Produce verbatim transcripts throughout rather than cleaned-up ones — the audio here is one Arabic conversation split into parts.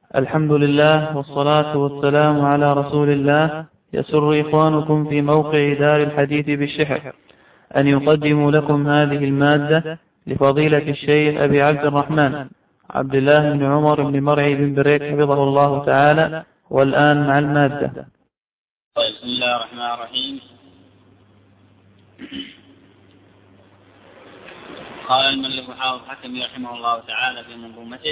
الحمد لله والصلاة والسلام على رسول الله. يسر إخوانكم في موقع دار الحديث بالشحر أن يقدموا لكم هذه المادة لفضيلة الشيخ أبي عبد الرحمن عبد الله بن عمر بن مرعي بن بريك حفظه الله تعالى. والآن مع المادة. بسم الله الرحمن الرحيم. قال المؤلف حافظ حكم رحمه الله تعالى في منظومته،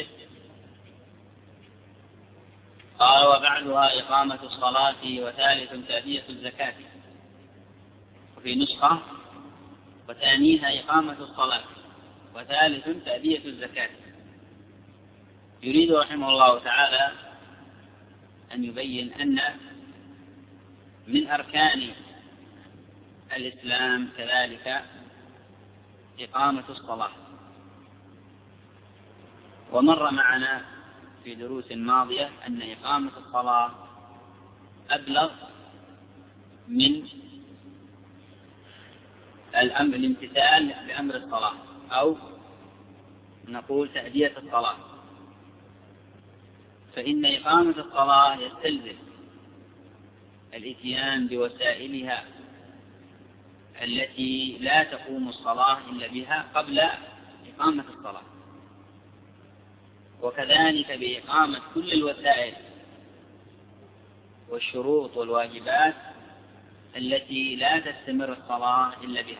قال: وبعدها إقامة الصلاة، وثالث تأدية الزكاة. وفي نسخة: وثانيها إقامة الصلاة، وثالث تأدية الزكاة. يريد رحمه الله تعالى أن يبين أن من أركان الإسلام كذلك إقامة الصلاة. ومر معنا في دروس ماضية أن إقامة الصلاة أبلغ من الأمر الامتثال بأمر الصلاة، أو نقول تأدية الصلاة. فإن إقامة الصلاة يستلزم الإتيان بوسائلها التي لا تقوم الصلاة إلا بها قبل إقامة الصلاة، وكذلك بإقامة كل الوسائل والشروط والواجبات التي لا تستمر الصلاة إلا بها،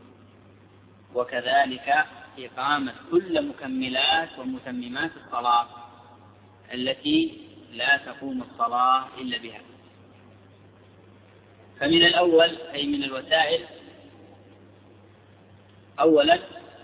وكذلك إقامة كل مكملات ومتممات الصلاة التي لا تقوم الصلاة إلا بها. فمن الأول أي من الوسائل، أولا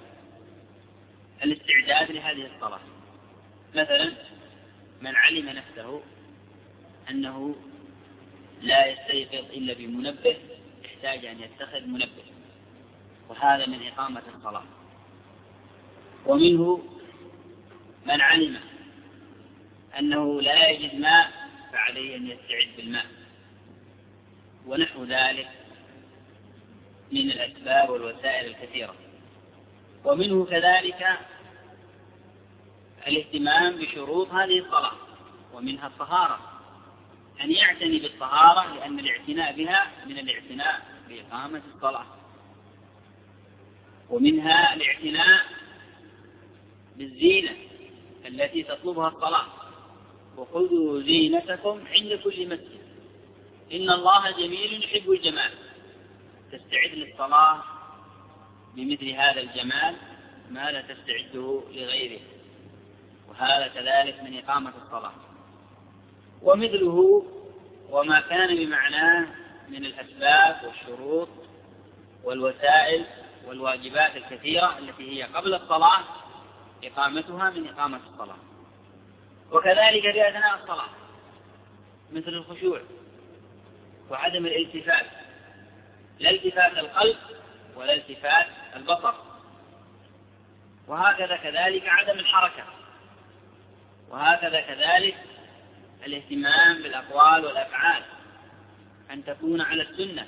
الاستعداد لهذه الصلاة. مثلا من علم نفسه أنه لا يستيقظ إلا بمنبه يحتاج أن يتخذ منبه، وهذا من إقامة الصلاة. ومنه من علم أنه لا يجد ماء فعليه أن يستعد بالماء، ونحو ذلك من الأسباب والوسائل الكثيرة. ومنه كذلك الاهتمام بشروط هذه الصلاة، ومنها الطهارة، أن يعتني بالطهارة، لأن الاعتناء بها من الاعتناء بإقامة الصلاة. ومنها الاعتناء بالزينة التي تطلبها الصلاة، وخذوا زينتكم عند كل مسجد إن الله جميل يحب الجمال. تستعد للصلاة بمثل هذا الجمال ما لا تستعده لغيره، وهذا كذلك من إقامة الصلاة. ومثله وما كان بمعناه من الأسباب والشروط والوسائل والواجبات الكثيرة التي هي قبل الصلاة، إقامتها من إقامة الصلاة. وكذلك في أثناء الصلاة مثل الخشوع وعدم الالتفات، لا التفات القلب ولا التفات البصر. وهكذا كذلك عدم الحركة، وهكذا كذلك الاهتمام بالأقوال والأفعال، أن تكون على السنة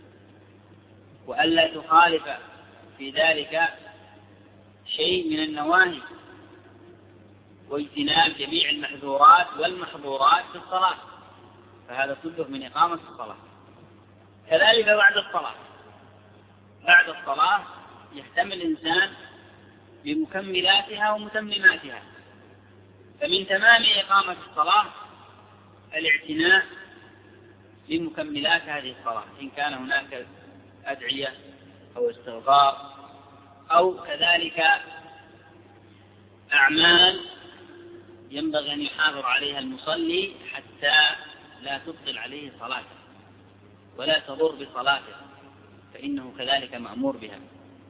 وألا تخالف في ذلك شيء من النواهي، واجتناب جميع المحظورات والمحظورات في الصلاة، فهذا كله من إقامة الصلاة. كذلك بعد الصلاة، بعد الصلاة يهتم الإنسان بمكملاتها ومتمماتها. فمن تمام إقامة الصلاة الاعتناء بمكملات هذه الصلاة، إن كان هناك أدعية أو استغفار، أو كذلك أعمال ينبغي أن يحافظ عليها المصلي حتى لا تبطل عليه صلاته ولا تضر بصلاته، فإنه كذلك مأمور بها.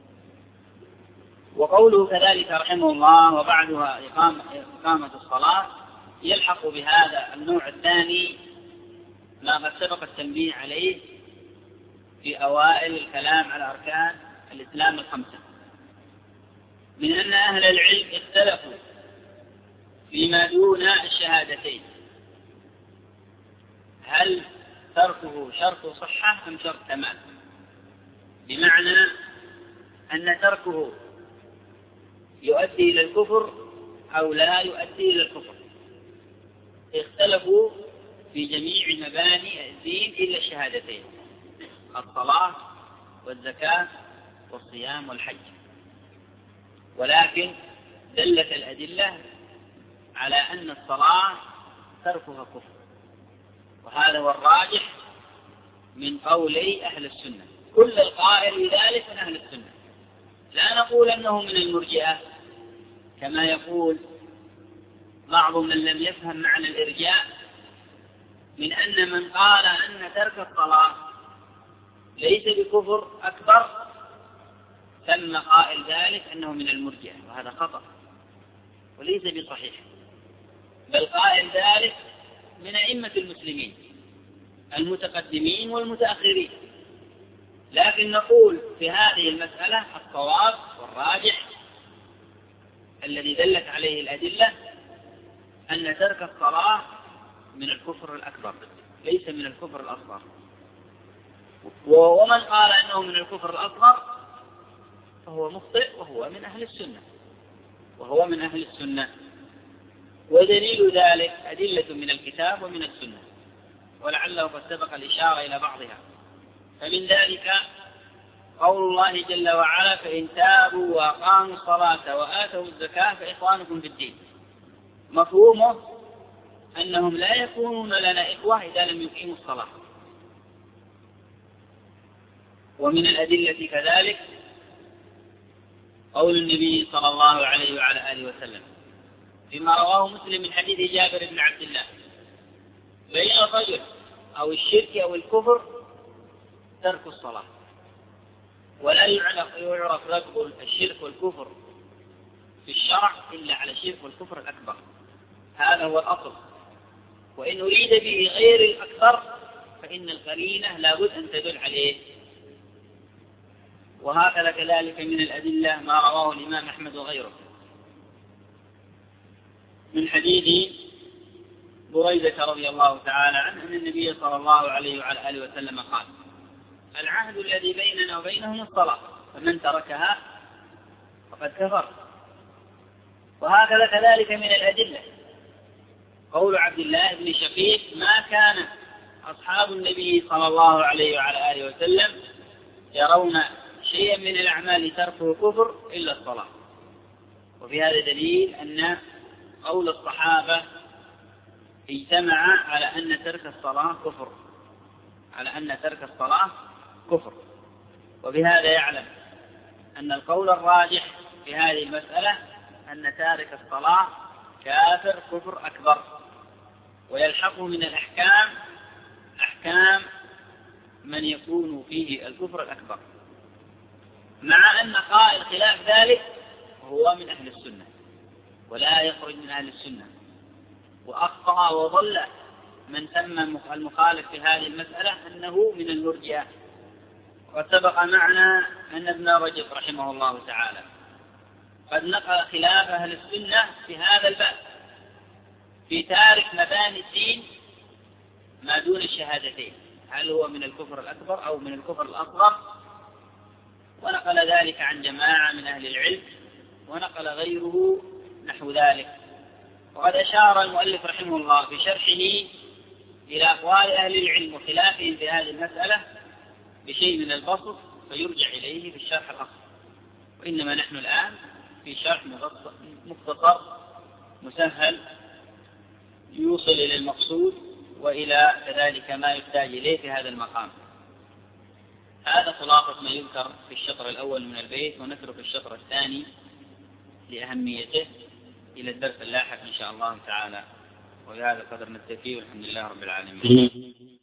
وقوله كذلك رحمه الله: وبعدها إقامة الصلاة، يلحق بهذا النوع الثاني ما قد سبق التنبيه عليه في أوائل الكلام على أركان الإسلام الخمسة، من أن أهل العلم اختلفوا فيما دون الشهادتين، هل تركه شرط صحة أم شرط تمام؟ بمعنى أن تركه يؤدي إلى الكفر أو لا يؤدي إلى الكفر. اختلفوا في جميع مباني الدين إلا الشهادتين: الصلاة والزكاة والصيام والحج. ولكن دلت الأدلة على أن الصلاة تركها كفر، وهذا هو الراجح من قولي أهل السنة. كل القائل بذلك من أهل السنة، لا نقول أنه من المرجئة كما يقول بعض من لم يفهم معنى الإرجاء، من أن من قال أن ترك الصلاة ليس بكفر أكبر ثم قائل ذلك أنه من المرجئة، وهذا خطأ وليس بصحيح، بل قائل ذلك من أئمة المسلمين المتقدمين والمتأخرين. لكن نقول في هذه المسألة الصواب والراجح الذي دلت عليه الأدلة أن ترك الصلاة من الكفر الأكبر ليس من الكفر الأصغر. ومن قال أنه من الكفر الأصغر فهو مخطئ وهو من أهل السنة وهو من أهل السنة ودليل ذلك أدلة من الكتاب ومن السنة، ولعله قد سبق الإشارة إلى بعضها. فمن ذلك قول الله جل وعلا: فإن تابوا وأقاموا الصلاة وآتوا الزكاة فإخوانكم في الدين. مفهومه أنهم لا يكونون لنا إخوة إذا لم يقيموا الصلاة. ومن الأدلة كذلك قول النبي صلى الله عليه وعلى آله وسلم فيما رواه مسلم من حديث جابر بن عبد الله: بين الرجل أو الشرك أو الكفر ترك الصلاة، ولا يعرف ركب الشرك والكفر في الشرع إلا على الشرك والكفر الأكبر، هذا هو الأصل. وإن أريد به غير الأكبر فإن القرينة لابد أن تدل عليه. وهكذا كذلك من الأدلة ما رواه الإمام أحمد وغيره من حديث بريدة رضي الله تعالى عنه أن النبي صلى الله عليه وعلى آله وسلم قال: العهد الذي بيننا وبينهم الصلاة، فمن تركها فقد كفر. وهكذا كذلك من الأدلة قول عبد الله بن شقيق: ما كان أصحاب النبي صلى الله عليه وعلى آله وسلم يرون شيئا من الأعمال تركه كفر إلا الصلاة. وفي هذا دليل أن قول الصحابة اجتمع على أن ترك الصلاة كفر على أن ترك الصلاة كفر. وبهذا يعلم أن القول الراجح في هذه المسألة أن تارك الصلاة كافر كفر أكبر، ويلحقه من الأحكام أحكام من يكون فيه الكفر الأكبر، مع أن قائل خلاف ذلك هو من أهل السنة ولا يخرج من أهل السنة. وأخطأ وضل من سمى المخالف في هذه المسألة أنه من المرجئة. وسبق معنا أن ابن رجب رحمه الله تعالى قد نقل خلاف أهل السنة في هذا الباب في تارك مباني الدين ما دون الشهادتين، هل هو من الكفر الأكبر أو من الكفر الأصغر، ونقل ذلك عن جماعة من أهل العلم، ونقل غيره نحو ذلك. وقد أشار المؤلف رحمه الله في شرحه إلى أقوال أهل العلم وخلافهم في هذه المسألة بشيء من البسط، فيرجع إليه في الشرح الأصل. وإنما نحن الآن في شرح مختصر مسهل يوصل إلى المقصود وإلى كذلك ما يحتاج إليه في هذا المقام. هذا خلاصة ما يذكر في الشطر الأول من البيت، ونترك الشطر الثاني لأهميته إلى الدرس اللاحق إن شاء الله تعالى. وبهذا القدر نكتفي، والحمد لله رب العالمين.